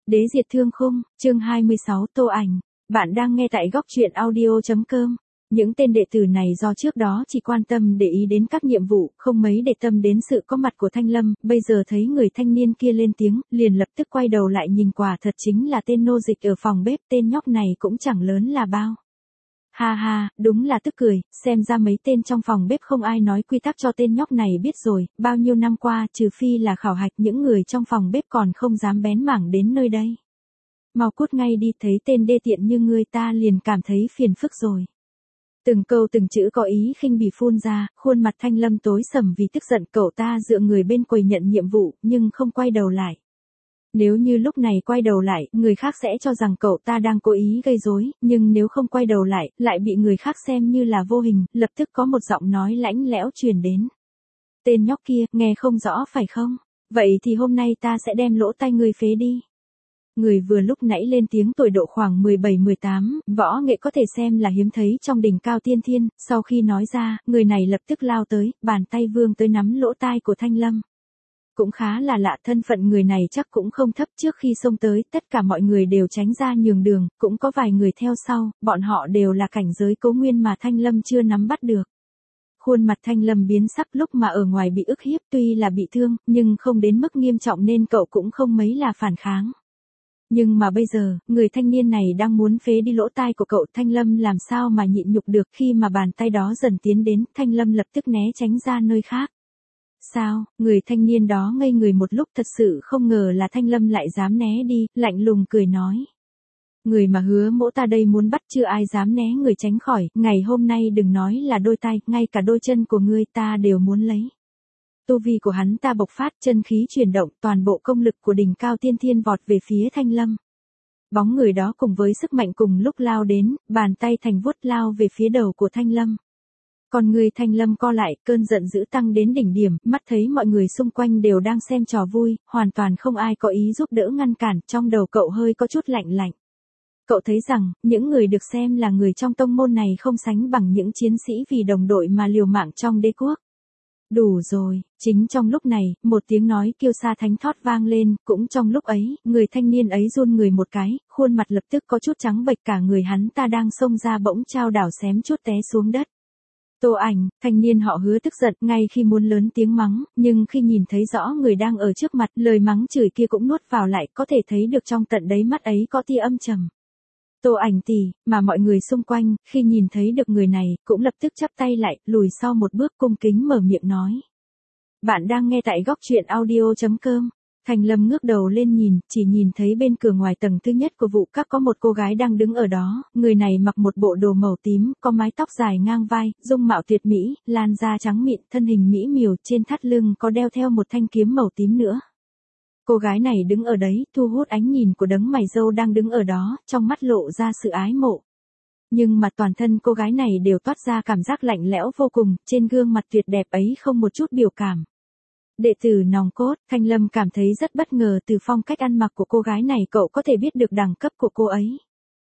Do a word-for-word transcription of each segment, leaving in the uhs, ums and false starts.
Đế diệt thương khung, chương hai mươi sáu Tô Ảnh. Bạn đang nghe tại góc truyện audio.com. Những tên đệ tử này do trước đó chỉ quan tâm để ý đến các nhiệm vụ, không mấy để tâm đến sự có mặt của Thanh Lâm, bây giờ thấy người thanh niên kia lên tiếng, liền lập tức quay đầu lại nhìn, quả thật chính là tên nô dịch ở phòng bếp, tên nhóc này cũng chẳng lớn là bao. Ha ha, đúng là tức cười, xem ra mấy tên trong phòng bếp không ai nói quy tắc cho tên nhóc này biết rồi, bao nhiêu năm qua trừ phi là khảo hạch những người trong phòng bếp còn không dám bén mảng đến nơi đây. Mau cút ngay đi, thấy tên đê tiện như ngươi ta liền cảm thấy phiền phức rồi. Từng câu từng chữ có ý khinh bỉ phun ra, khuôn mặt Thanh Lâm tối sầm vì tức giận, cậu ta dựa người bên quầy nhận nhiệm vụ, nhưng không quay đầu lại. Nếu như lúc này quay đầu lại, người khác sẽ cho rằng cậu ta đang cố ý gây rối, nhưng nếu không quay đầu lại, lại bị người khác xem như là vô hình, lập tức có một giọng nói lãnh lẽo truyền đến. Tên nhóc kia, nghe không rõ phải không? Vậy thì hôm nay ta sẽ đem lỗ tai ngươi phế đi. Người vừa lúc nãy lên tiếng tuổi độ khoảng mười bảy mười tám, võ nghệ có thể xem là hiếm thấy trong đỉnh cao tiên thiên, sau khi nói ra, người này lập tức lao tới, bàn tay vươn tới nắm lỗ tai của Thanh Lâm. Cũng khá là lạ, thân phận người này chắc cũng không thấp, trước khi xông tới, tất cả mọi người đều tránh ra nhường đường, cũng có vài người theo sau, bọn họ đều là cảnh giới cố nguyên mà Thanh Lâm chưa nắm bắt được. Khuôn mặt Thanh Lâm biến sắc, lúc mà ở ngoài bị ức hiếp tuy là bị thương, nhưng không đến mức nghiêm trọng nên cậu cũng không mấy là phản kháng. Nhưng mà bây giờ, người thanh niên này đang muốn phế đi lỗ tai của cậu, Thanh Lâm làm sao mà nhịn nhục được, khi mà bàn tay đó dần tiến đến, Thanh Lâm lập tức né tránh ra nơi khác. Sao, người thanh niên đó ngây người một lúc, thật sự không ngờ là Thanh Lâm lại dám né đi, lạnh lùng cười nói. Người mà hứa mỗ ta đây muốn bắt chưa ai dám né người tránh khỏi, ngày hôm nay đừng nói là đôi tay, ngay cả đôi chân của ngươi ta đều muốn lấy. Tu vi của hắn ta bộc phát, chân khí chuyển động, toàn bộ công lực của đỉnh cao tiên thiên vọt về phía Thanh Lâm. Bóng người đó cùng với sức mạnh cùng lúc lao đến, bàn tay thành vuốt lao về phía đầu của Thanh Lâm. Còn người Thanh Lâm co lại, cơn giận dữ tăng đến đỉnh điểm, mắt thấy mọi người xung quanh đều đang xem trò vui, hoàn toàn không ai có ý giúp đỡ ngăn cản, trong đầu cậu hơi có chút lạnh lạnh. Cậu thấy rằng, những người được xem là người trong tông môn này không sánh bằng những chiến sĩ vì đồng đội mà liều mạng trong đế quốc. Đủ rồi, chính trong lúc này, một tiếng nói kiêu sa thánh thót vang lên, cũng trong lúc ấy, người thanh niên ấy run người một cái, khuôn mặt lập tức có chút trắng bệch, cả người hắn ta đang xông ra bỗng trao đảo xém chút té xuống đất. Tô Ảnh, thanh niên họ Hứa tức giận, ngay khi muốn lớn tiếng mắng, nhưng khi nhìn thấy rõ người đang ở trước mặt, lời mắng chửi kia cũng nuốt vào lại, có thể thấy được trong tận đáy mắt ấy có tia âm trầm. Tô Ảnh tỷ, mà mọi người xung quanh, khi nhìn thấy được người này, cũng lập tức chắp tay lại, lùi sau một bước cung kính mở miệng nói. Bạn đang nghe tại góc truyện audio.com. Thanh Lâm ngước đầu lên nhìn, chỉ nhìn thấy bên cửa ngoài tầng thứ nhất của vụ các có một cô gái đang đứng ở đó, người này mặc một bộ đồ màu tím, có mái tóc dài ngang vai, dung mạo tuyệt mỹ, làn da trắng mịn, thân hình mỹ miều, trên thắt lưng có đeo theo một thanh kiếm màu tím nữa. Cô gái này đứng ở đấy, thu hút ánh nhìn của đấng mày râu đang đứng ở đó, trong mắt lộ ra sự ái mộ. Nhưng mà toàn thân cô gái này đều toát ra cảm giác lạnh lẽo vô cùng, trên gương mặt tuyệt đẹp ấy không một chút biểu cảm. Đệ tử nòng cốt, Thanh Lâm cảm thấy rất bất ngờ từ phong cách ăn mặc của cô gái này, cậu có thể biết được đẳng cấp của cô ấy.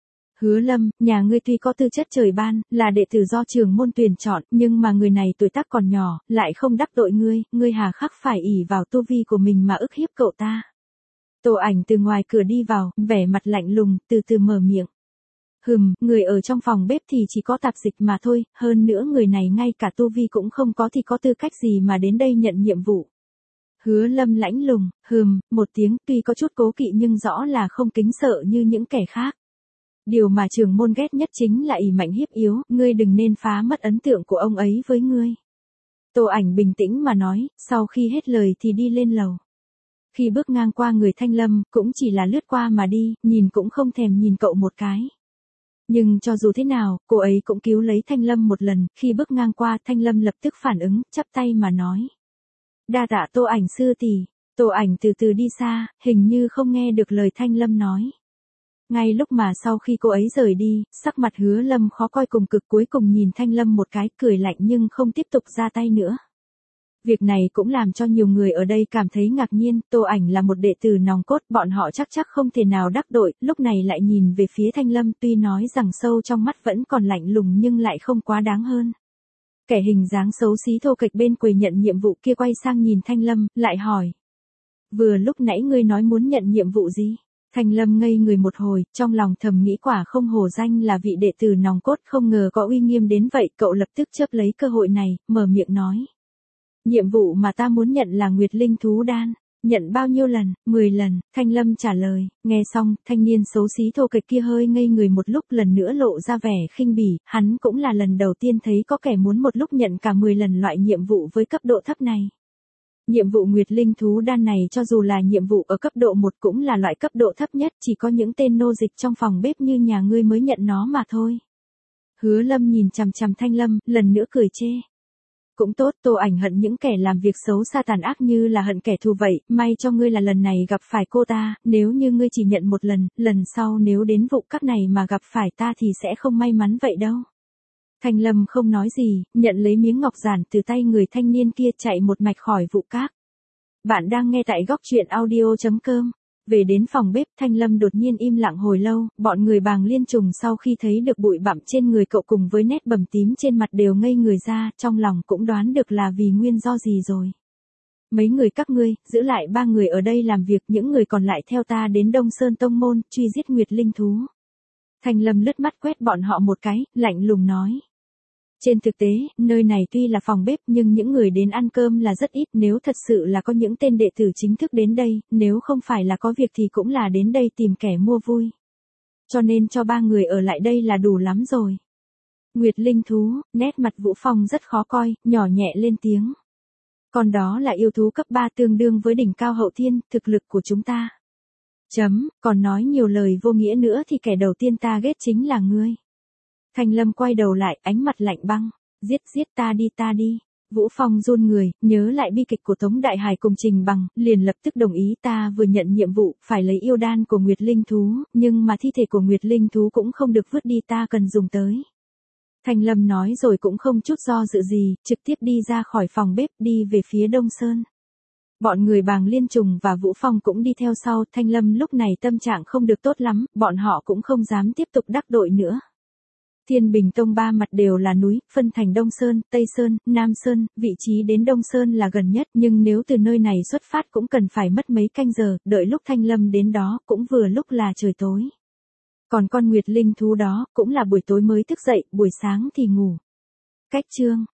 Hứa Lâm, nhà ngươi tuy có tư chất trời ban, là đệ tử do trường môn tuyển chọn, nhưng mà người này tuổi tác còn nhỏ, lại không đắc tội ngươi, ngươi hà khắc phải ỷ vào tu vi của mình mà ức hiếp cậu ta. Tô Ảnh từ ngoài cửa đi vào, vẻ mặt lạnh lùng, từ từ mở miệng. Hừm, người ở trong phòng bếp thì chỉ có tạp dịch mà thôi, hơn nữa người này ngay cả tu vi cũng không có thì có tư cách gì mà đến đây nhận nhiệm vụ. Hứa Lâm lãnh lùng, hừm, một tiếng, tuy có chút cố kỵ nhưng rõ là không kính sợ như những kẻ khác. Điều mà trưởng môn ghét nhất chính là ỷ mạnh hiếp yếu, ngươi đừng nên phá mất ấn tượng của ông ấy với ngươi. Tô Ảnh bình tĩnh mà nói, sau khi hết lời thì đi lên lầu. Khi bước ngang qua người Thanh Lâm, cũng chỉ là lướt qua mà đi, nhìn cũng không thèm nhìn cậu một cái. Nhưng cho dù thế nào, cô ấy cũng cứu lấy Thanh Lâm một lần, khi bước ngang qua Thanh Lâm lập tức phản ứng, chắp tay mà nói. Đa tạ Tô Ảnh sư tỷ. Tô Ảnh từ từ đi xa, hình như không nghe được lời Thanh Lâm nói. Ngay lúc mà sau khi cô ấy rời đi, sắc mặt Hứa Lâm khó coi cùng cực, cuối cùng nhìn Thanh Lâm một cái, cười lạnh nhưng không tiếp tục ra tay nữa. Việc này cũng làm cho nhiều người ở đây cảm thấy ngạc nhiên, Tô Ảnh là một đệ tử nòng cốt, bọn họ chắc chắc không thể nào đắc tội, lúc này lại nhìn về phía Thanh Lâm, tuy nói rằng sâu trong mắt vẫn còn lạnh lùng nhưng lại không quá đáng hơn. Kẻ hình dáng xấu xí thô kệch bên quầy nhận nhiệm vụ kia quay sang nhìn Thanh Lâm, lại hỏi. Vừa lúc nãy ngươi nói muốn nhận nhiệm vụ gì? Thanh Lâm ngây người một hồi, trong lòng thầm nghĩ quả không hổ danh là vị đệ tử nòng cốt, không ngờ có uy nghiêm đến vậy, cậu lập tức chớp lấy cơ hội này, mở miệng nói. Nhiệm vụ mà ta muốn nhận là Nguyệt Linh thú đan. Nhận bao nhiêu lần? mười lần, Thanh Lâm trả lời. Nghe xong, thanh niên xấu xí thô kệch kia hơi ngây người một lúc, lần nữa lộ ra vẻ khinh bỉ, hắn cũng là lần đầu tiên thấy có kẻ muốn một lúc nhận cả mười lần loại nhiệm vụ với cấp độ thấp này. Nhiệm vụ Nguyệt Linh thú đan này cho dù là nhiệm vụ ở cấp độ một cũng là loại cấp độ thấp nhất, chỉ có những tên nô dịch trong phòng bếp như nhà ngươi mới nhận nó mà thôi. Hứa Lâm nhìn chằm chằm Thanh Lâm, lần nữa cười chê. Cũng tốt, Tô Ảnh hận những kẻ làm việc xấu xa tàn ác như là hận kẻ thù vậy, may cho ngươi là lần này gặp phải cô ta, nếu như ngươi chỉ nhận một lần, lần sau nếu đến vụ các này mà gặp phải ta thì sẽ không may mắn vậy đâu. Thanh Lâm không nói gì, nhận lấy miếng ngọc giản từ tay người thanh niên kia chạy một mạch khỏi vụ các. Bạn đang nghe tại góc truyện audio chấm com. Về đến phòng bếp, Thanh Lâm đột nhiên im lặng hồi lâu, bọn người Bàng Liên Trùng sau khi thấy được bụi bặm trên người cậu cùng với nét bầm tím trên mặt đều ngây người ra, trong lòng cũng đoán được là vì nguyên do gì rồi. Mấy người các ngươi, giữ lại ba người ở đây làm việc, những người còn lại theo ta đến Đông Sơn Tông Môn, truy giết Nguyệt Linh thú. Thanh Lâm lướt mắt quét bọn họ một cái, lạnh lùng nói. Trên thực tế, nơi này tuy là phòng bếp nhưng những người đến ăn cơm là rất ít, nếu thật sự là có những tên đệ tử chính thức đến đây, nếu không phải là có việc thì cũng là đến đây tìm kẻ mua vui. Cho nên cho ba người ở lại đây là đủ lắm rồi. Nguyệt Linh thú, nét mặt Vũ Phong rất khó coi, nhỏ nhẹ lên tiếng. Còn đó là yêu thú cấp ba tương đương với đỉnh cao hậu thiên, thực lực của chúng ta. Chấm, còn nói nhiều lời vô nghĩa nữa thì kẻ đầu tiên ta ghét chính là ngươi. Thanh Lâm quay đầu lại, ánh mặt lạnh băng. Giết giết ta đi ta đi. Vũ Phong run người, nhớ lại bi kịch của Tống Đại Hải cùng Trình Bằng, liền lập tức đồng ý. Ta vừa nhận nhiệm vụ, phải lấy yêu đan của Nguyệt Linh thú, nhưng mà thi thể của Nguyệt Linh thú cũng không được vứt đi, ta cần dùng tới. Thanh Lâm nói rồi cũng không chút do dự gì, trực tiếp đi ra khỏi phòng bếp, đi về phía Đông Sơn. Bọn người Bàng Liên Trùng và Vũ Phong cũng đi theo sau. Thanh Lâm lúc này tâm trạng không được tốt lắm, bọn họ cũng không dám tiếp tục đắc tội nữa. Thiên Bình Tông ba mặt đều là núi, phân thành Đông Sơn, Tây Sơn, Nam Sơn, vị trí đến Đông Sơn là gần nhất, nhưng nếu từ nơi này xuất phát cũng cần phải mất mấy canh giờ, đợi lúc Thanh Lâm đến đó cũng vừa lúc là trời tối. Còn con Nguyệt Linh thú đó cũng là buổi tối mới thức dậy, buổi sáng thì ngủ. Cách chương